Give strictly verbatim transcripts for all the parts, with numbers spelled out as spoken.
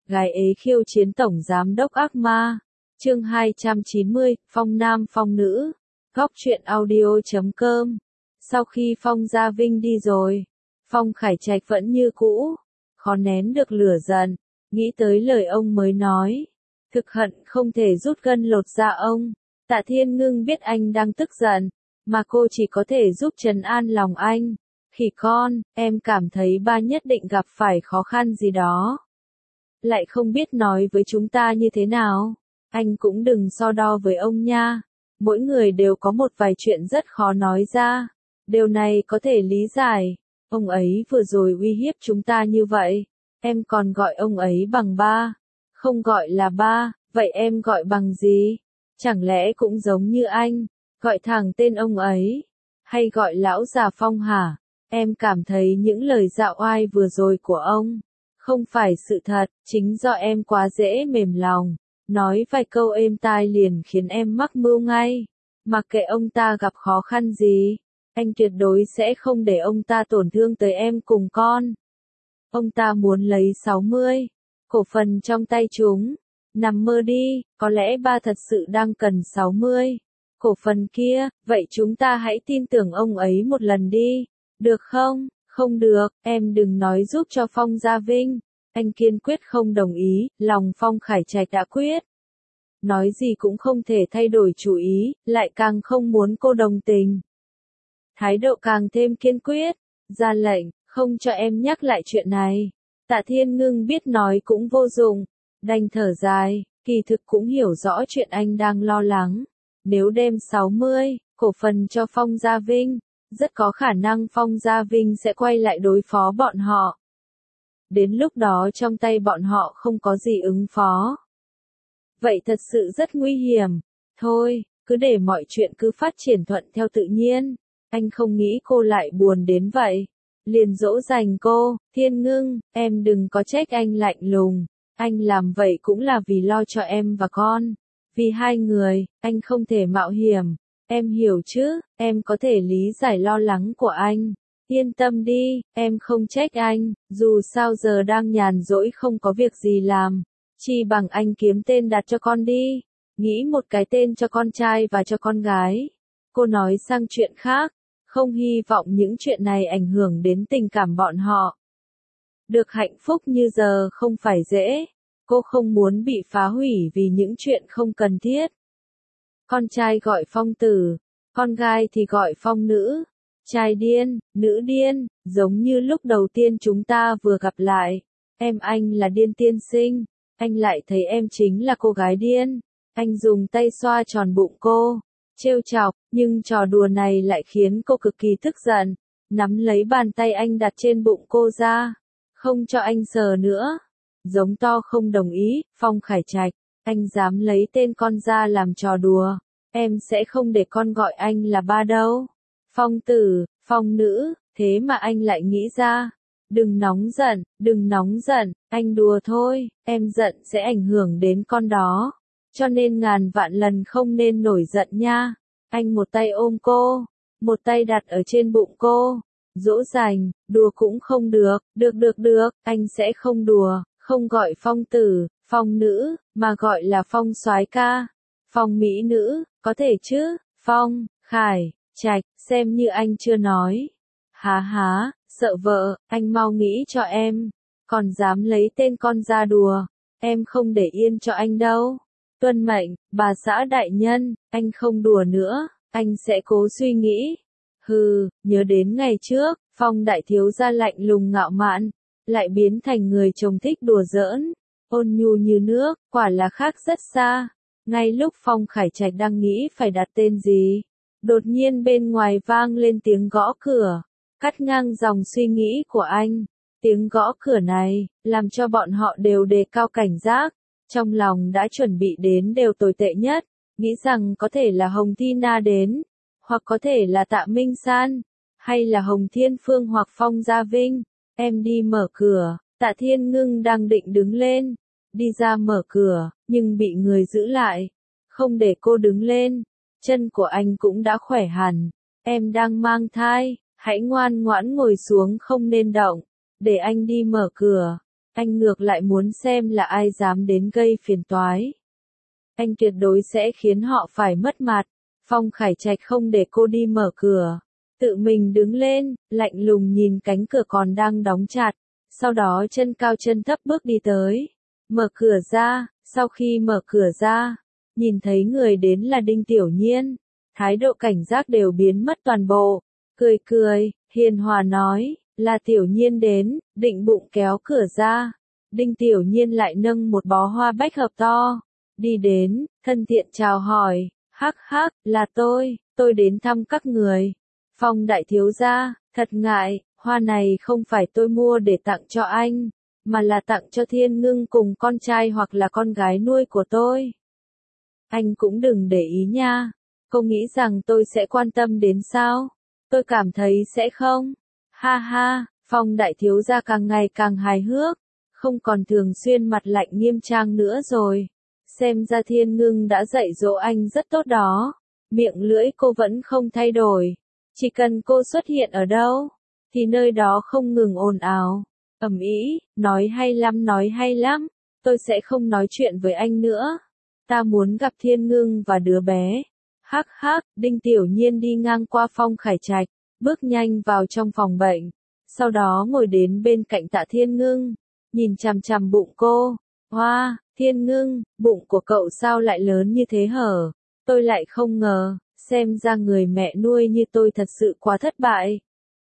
Gái ế khiêu chiến tổng giám đốc ác ma. Chương hai trăm chín mươi, Phong nam phong nữ. Góc truyện audio chấm com. Sau khi Phong Gia Vinh đi rồi, Phong Khải Trạch vẫn như cũ, khó nén được lửa giận, nghĩ tới lời ông mới nói. Thực hận không thể rút gân lột da ông. Tạ Thiên Ngưng biết anh đang tức giận, mà cô chỉ có thể giúp trấn an lòng anh. Khỉ con, em cảm thấy ba nhất định gặp phải khó khăn gì đó. Lại không biết nói với chúng ta như thế nào. Anh cũng đừng so đo với ông nha. Mỗi người đều có một vài chuyện rất khó nói ra. Điều này có thể lý giải. Ông ấy vừa rồi uy hiếp chúng ta như vậy. Em còn gọi ông ấy bằng ba. Không gọi là ba, vậy em gọi bằng gì? Chẳng lẽ cũng giống như anh, gọi thẳng tên ông ấy? Hay gọi lão già Phong hả? Em cảm thấy những lời dạo oai vừa rồi của ông không phải sự thật, chính do em quá dễ mềm lòng. Nói vài câu êm tai liền khiến em mắc mưu ngay. Mặc kệ ông ta gặp khó khăn gì, anh tuyệt đối sẽ không để ông ta tổn thương tới em cùng con. Ông ta muốn lấy sáu mươi cổ phần trong tay chúng. Nằm mơ đi, có lẽ ba thật sự đang cần sáu mươi cổ phần kia, vậy chúng ta hãy tin tưởng ông ấy một lần đi. Được không? Không được, em đừng nói giúp cho Phong Gia Vinh. Anh kiên quyết không đồng ý, lòng Phong Khải Trạch đã quyết. Nói gì cũng không thể thay đổi chủ ý, lại càng không muốn cô đồng tình. Thái độ càng thêm kiên quyết, ra lệnh, không cho em nhắc lại chuyện này. Tạ Thiên Ngưng biết nói cũng vô dụng, đành thở dài, kỳ thực cũng hiểu rõ chuyện anh đang lo lắng. Nếu đem sáu mươi cổ phần cho Phong Gia Vinh, rất có khả năng Phong Gia Vinh sẽ quay lại đối phó bọn họ. Đến lúc đó trong tay bọn họ không có gì ứng phó. Vậy thật sự rất nguy hiểm. Thôi, cứ để mọi chuyện cứ phát triển thuận theo tự nhiên. Anh không nghĩ cô lại buồn đến vậy. Liền dỗ dành cô, Thiên Ngưng, em đừng có trách anh lạnh lùng. Anh làm vậy cũng là vì lo cho em và con. Vì hai người, anh không thể mạo hiểm. Em hiểu chứ, em có thể lý giải lo lắng của anh. Yên tâm đi, em không trách anh, dù sao giờ đang nhàn rỗi không có việc gì làm. Chi bằng anh kiếm tên đặt cho con đi. Nghĩ một cái tên cho con trai và cho con gái. Cô nói sang chuyện khác, không hy vọng những chuyện này ảnh hưởng đến tình cảm bọn họ. Được hạnh phúc như giờ không phải dễ. Cô không muốn bị phá hủy vì những chuyện không cần thiết. Con trai gọi Phong tử, con gái thì gọi Phong nữ. Trai điên, nữ điên, giống như lúc đầu tiên chúng ta vừa gặp lại. Em anh là điên tiên sinh, anh lại thấy em chính là cô gái điên. Anh dùng tay xoa tròn bụng cô, trêu chọc, nhưng trò đùa này lại khiến cô cực kỳ tức giận. Nắm lấy bàn tay anh đặt trên bụng cô ra, không cho anh sờ nữa. Giống to không đồng ý, Phong Khải Trạch, anh dám lấy tên con ra làm trò đùa. Em sẽ không để con gọi anh là ba đâu. Phong tử, Phong nữ, thế mà anh lại nghĩ ra. Đừng nóng giận, đừng nóng giận, anh đùa thôi, em giận sẽ ảnh hưởng đến con đó. Cho nên ngàn vạn lần không nên nổi giận nha. Anh một tay ôm cô, một tay đặt ở trên bụng cô. Dỗ dành, đùa cũng không được, được được được, anh sẽ không đùa, không gọi Phong tử, Phong nữ, mà gọi là Phong soái ca. Phong mỹ nữ, có thể chứ, Phong, Khải, Trạch, xem như anh chưa nói. Há há, sợ vợ, anh mau nghĩ cho em. Còn dám lấy tên con ra đùa, em không để yên cho anh đâu. Tuân mệnh, bà xã đại nhân, anh không đùa nữa, anh sẽ cố suy nghĩ. Hừ, nhớ đến ngày trước, Phong đại thiếu gia lạnh lùng ngạo mạn, lại biến thành người chồng thích đùa giỡn, ôn nhu như nước, quả là khác rất xa. Ngay lúc Phong Khải Trạch đang nghĩ phải đặt tên gì, đột nhiên bên ngoài vang lên tiếng gõ cửa, cắt ngang dòng suy nghĩ của anh. Tiếng gõ cửa này, làm cho bọn họ đều đề cao cảnh giác, trong lòng đã chuẩn bị đến đều tồi tệ nhất, nghĩ rằng có thể là Hồng Thi Na đến, hoặc có thể là Tạ Minh San, hay là Hồng Thiên Phương hoặc Phong Gia Vinh. Em đi mở cửa, Tạ Thiên Ngưng đang định đứng lên, đi ra mở cửa, nhưng bị người giữ lại, không để cô đứng lên. Chân của anh cũng đã khỏe hẳn. Em đang mang thai, hãy ngoan ngoãn ngồi xuống không nên động, để anh đi mở cửa. Anh ngược lại muốn xem là ai dám đến gây phiền toái. Anh tuyệt đối sẽ khiến họ phải mất mặt. Phong Khải Trạch không để cô đi mở cửa. Tự mình đứng lên, lạnh lùng nhìn cánh cửa còn đang đóng chặt. Sau đó chân cao chân thấp bước đi tới. Mở cửa ra, sau khi mở cửa ra, nhìn thấy người đến là Đinh Tiểu Nhiên. Thái độ cảnh giác đều biến mất toàn bộ. Cười cười, hiền hòa nói, là Tiểu Nhiên đến, định bụng kéo cửa ra. Đinh Tiểu Nhiên lại nâng một bó hoa bách hợp to. Đi đến, thân thiện chào hỏi, hắc hắc, là tôi, tôi đến thăm các người. Phong đại thiếu gia, thật ngại, hoa này không phải tôi mua để tặng cho anh, mà là tặng cho Thiên Ngưng cùng con trai hoặc là con gái nuôi của tôi. Anh cũng đừng để ý nha, cô nghĩ rằng tôi sẽ quan tâm đến sao? Tôi cảm thấy sẽ không. Ha ha, Phong đại thiếu gia càng ngày càng hài hước, không còn thường xuyên mặt lạnh nghiêm trang nữa rồi. Xem ra Thiên Ngưng đã dạy dỗ anh rất tốt đó. Miệng lưỡi cô vẫn không thay đổi. Chỉ cần cô xuất hiện ở đâu, thì nơi đó không ngừng ồn ào, ầm ĩ, nói hay lắm nói hay lắm, tôi sẽ không nói chuyện với anh nữa. Ta muốn gặp Thiên Ngưng và đứa bé. Hắc hắc, Đinh Tiểu Nhiên đi ngang qua Phong Khải Trạch, bước nhanh vào trong phòng bệnh, sau đó ngồi đến bên cạnh Tạ Thiên Ngưng, nhìn chằm chằm bụng cô. Hoa, Thiên Ngưng, bụng của cậu sao lại lớn như thế hở? Tôi lại không ngờ, xem ra người mẹ nuôi như tôi thật sự quá thất bại.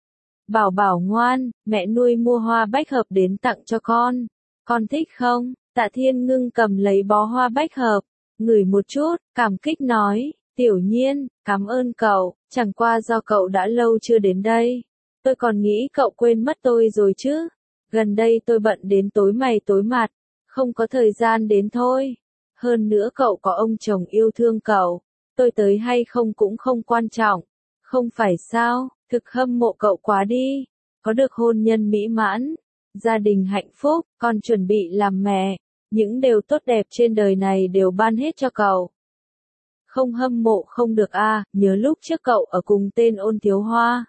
Bảo bảo ngoan, mẹ nuôi mua hoa bách hợp đến tặng cho con. Con thích không? Tạ Thiên Ngưng cầm lấy bó hoa bách hợp, ngửi một chút, cảm kích nói, Tiểu Nhiên, cảm ơn cậu, chẳng qua do cậu đã lâu chưa đến đây. Tôi còn nghĩ cậu quên mất tôi rồi chứ. Gần đây tôi bận đến tối mày tối mặt, không có thời gian đến thôi. Hơn nữa cậu có ông chồng yêu thương cậu, tôi tới hay không cũng không quan trọng. Không phải sao, thực hâm mộ cậu quá đi. Có được hôn nhân mỹ mãn, gia đình hạnh phúc, còn chuẩn bị làm mẹ. Những điều tốt đẹp trên đời này đều ban hết cho cậu. Không hâm mộ không được a, à, nhớ lúc trước cậu ở cùng tên Ôn Thiếu Hoa.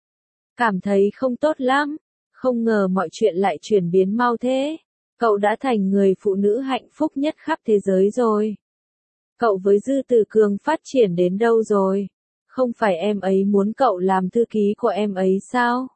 Cảm thấy không tốt lắm, không ngờ mọi chuyện lại chuyển biến mau thế. Cậu đã thành người phụ nữ hạnh phúc nhất khắp thế giới rồi. Cậu với Dư Tử Cường phát triển đến đâu rồi? Không phải em ấy muốn cậu làm thư ký của em ấy sao?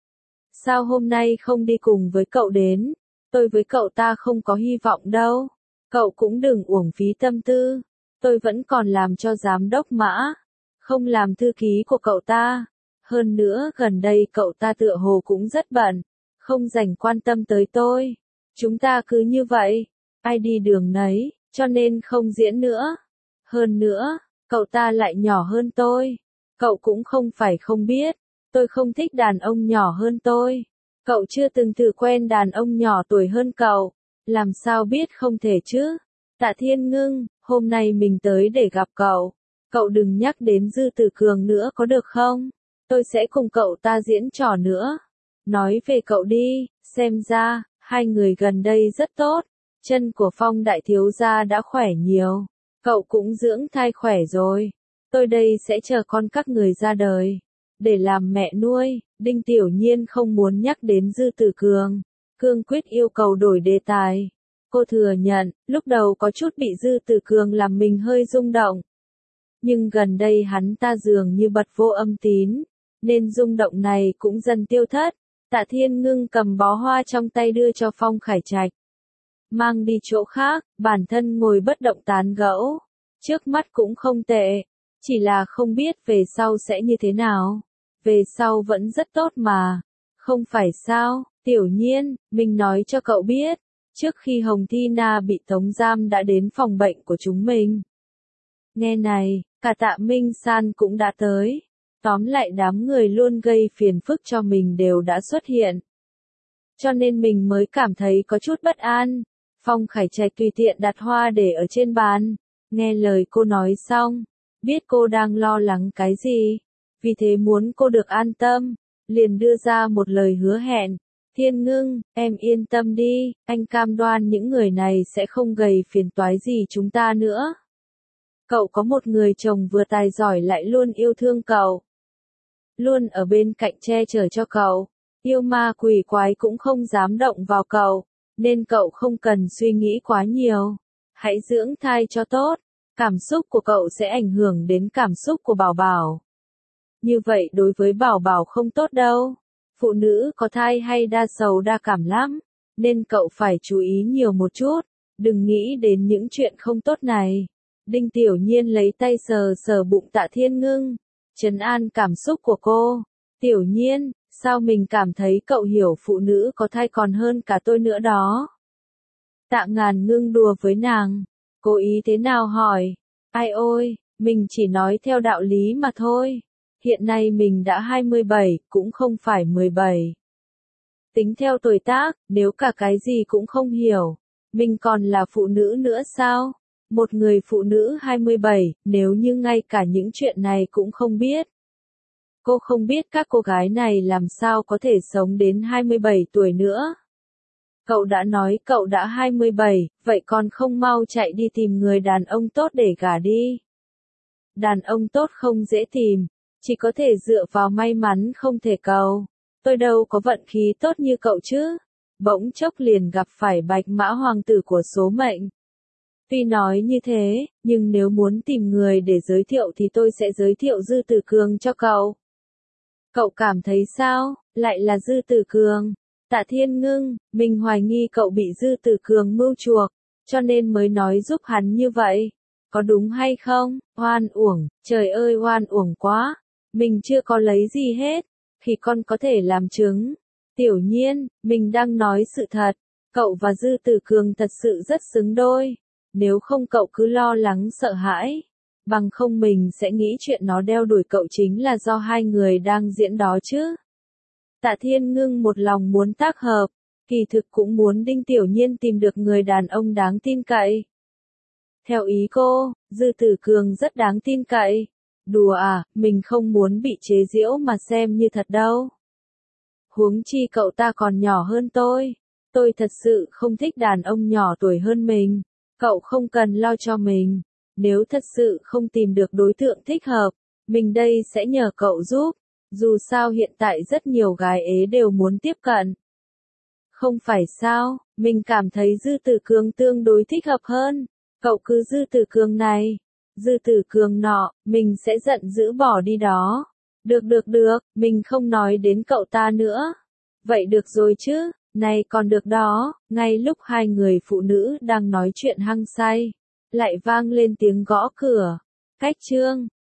Sao hôm nay không đi cùng với cậu đến? Tôi với cậu ta không có hy vọng đâu. Cậu cũng đừng uổng phí tâm tư. Tôi vẫn còn làm cho giám đốc Mã, không làm thư ký của cậu ta. Hơn nữa gần đây cậu ta tựa hồ cũng rất bận, không dành quan tâm tới tôi. Chúng ta cứ như vậy, ai đi đường nấy, cho nên không diễn nữa. Hơn nữa, cậu ta lại nhỏ hơn tôi. Cậu cũng không phải không biết, tôi không thích đàn ông nhỏ hơn tôi. Cậu chưa từng thử quen đàn ông nhỏ tuổi hơn cậu, làm sao biết không thể chứ? Tạ Thiên Ngưng, hôm nay mình tới để gặp cậu. Cậu đừng nhắc đến Dư Tử Cường nữa có được không? Tôi sẽ cùng cậu ta diễn trò nữa. Nói về cậu đi, xem ra, hai người gần đây rất tốt. Chân của Phong đại thiếu gia đã khỏe nhiều. Cậu cũng dưỡng thai khỏe rồi. Tôi đây sẽ chờ con các người ra đời. Để làm mẹ nuôi, Đinh Tiểu Nhiên không muốn nhắc đến Dư Tử Cường. Cương quyết yêu cầu đổi đề tài. Cô thừa nhận, lúc đầu có chút bị Dư Tử Cường làm mình hơi rung động. Nhưng gần đây hắn ta dường như bật vô âm tín, nên rung động này cũng dần tiêu thất. Tạ Thiên Ngưng cầm bó hoa trong tay đưa cho Phong Khải Trạch. Mang đi chỗ khác, bản thân ngồi bất động tán gẫu. Trước mắt cũng không tệ, chỉ là không biết về sau sẽ như thế nào. Về sau vẫn rất tốt mà. Không phải sao, Tiểu Nhiên, mình nói cho cậu biết. Trước khi Hồng Thi Na bị tống giam đã đến phòng bệnh của chúng mình. Nghe này, cả Tạ Minh San cũng đã tới. Tóm lại đám người luôn gây phiền phức cho mình đều đã xuất hiện. Cho nên mình mới cảm thấy có chút bất an. Phong Khải Trạch tùy tiện đặt hoa để ở trên bàn. Nghe lời cô nói xong, biết cô đang lo lắng cái gì. Vì thế muốn cô được an tâm, liền đưa ra một lời hứa hẹn. Thiên Ngưng, em yên tâm đi, anh cam đoan những người này sẽ không gây phiền toái gì chúng ta nữa. Cậu có một người chồng vừa tài giỏi lại luôn yêu thương cậu. Luôn ở bên cạnh che chở cho cậu. Yêu ma quỷ quái cũng không dám động vào cậu. nên cậu không cần suy nghĩ quá nhiều. Hãy dưỡng thai cho tốt, cảm xúc của cậu sẽ ảnh hưởng đến cảm xúc của bảo bảo. Như vậy đối với bảo bảo không tốt đâu. Phụ nữ có thai hay đa sầu đa cảm lắm, nên cậu phải chú ý nhiều một chút, đừng nghĩ đến những chuyện không tốt này. Đinh Tiểu Nhiên lấy tay sờ sờ bụng Tạ Thiên Ngưng, trấn an cảm xúc của cô. Tiểu Nhiên, sao mình cảm thấy cậu hiểu phụ nữ có thai còn hơn cả tôi nữa đó. Tạ Ngàn Ngưng đùa với nàng, cố ý thế nào hỏi. Ai ôi, mình chỉ nói theo đạo lý mà thôi. Hiện nay mình đã hai mươi bảy, cũng không phải mười bảy. Tính theo tuổi tác, nếu cả cái gì cũng không hiểu, mình còn là phụ nữ nữa sao? Một người phụ nữ hai mươi bảy, nếu như ngay cả những chuyện này cũng không biết. Cô không biết các cô gái này làm sao có thể sống đến hai mươi bảy tuổi nữa. Cậu đã nói cậu đã hai mươi bảy, vậy còn không mau chạy đi tìm người đàn ông tốt để gả đi. Đàn ông tốt không dễ tìm, chỉ có thể dựa vào may mắn không thể cầu. Tôi đâu có vận khí tốt như cậu chứ. Bỗng chốc liền gặp phải bạch mã hoàng tử của số mệnh. Tuy nói như thế, nhưng nếu muốn tìm người để giới thiệu thì tôi sẽ giới thiệu Dư Tử Cường cho cậu. Cậu cảm thấy sao, lại là Dư Tử Cường? Tạ Thiên Ngưng, mình hoài nghi cậu bị Dư Tử Cường mưu chuộc, cho nên mới nói giúp hắn như vậy. Có đúng hay không? Oan uổng, trời ơi oan uổng quá. Mình chưa có lấy gì hết, thì con có thể làm chứng. Tiểu Nhiên, mình đang nói sự thật. Cậu và Dư Tử Cường thật sự rất xứng đôi. Nếu không cậu cứ lo lắng sợ hãi. Bằng không mình sẽ nghĩ chuyện nó đeo đuổi cậu chính là do hai người đang diễn đó chứ. Tạ Thiên Ngưng một lòng muốn tác hợp, kỳ thực cũng muốn Đinh Tiểu Nhiên tìm được người đàn ông đáng tin cậy. Theo ý cô, Dư Tử Cường rất đáng tin cậy. Đùa à, mình không muốn bị chế giễu mà xem như thật đâu. Huống chi cậu ta còn nhỏ hơn tôi. Tôi thật sự không thích đàn ông nhỏ tuổi hơn mình. Cậu không cần lo cho mình. Nếu thật sự không tìm được đối tượng thích hợp, mình đây sẽ nhờ cậu giúp. Dù sao hiện tại rất nhiều gái ế đều muốn tiếp cận. Không phải sao, mình cảm thấy Dư Tử Cường tương đối thích hợp hơn. Cậu cứ Dư Tử Cường này, Dư Tử Cường nọ, mình sẽ giận dữ bỏ đi đó. Được được được, mình không nói đến cậu ta nữa. Vậy được rồi chứ, này còn được đó. Ngay lúc hai người phụ nữ đang nói chuyện hăng say, lại vang lên tiếng gõ cửa. Cách Trương,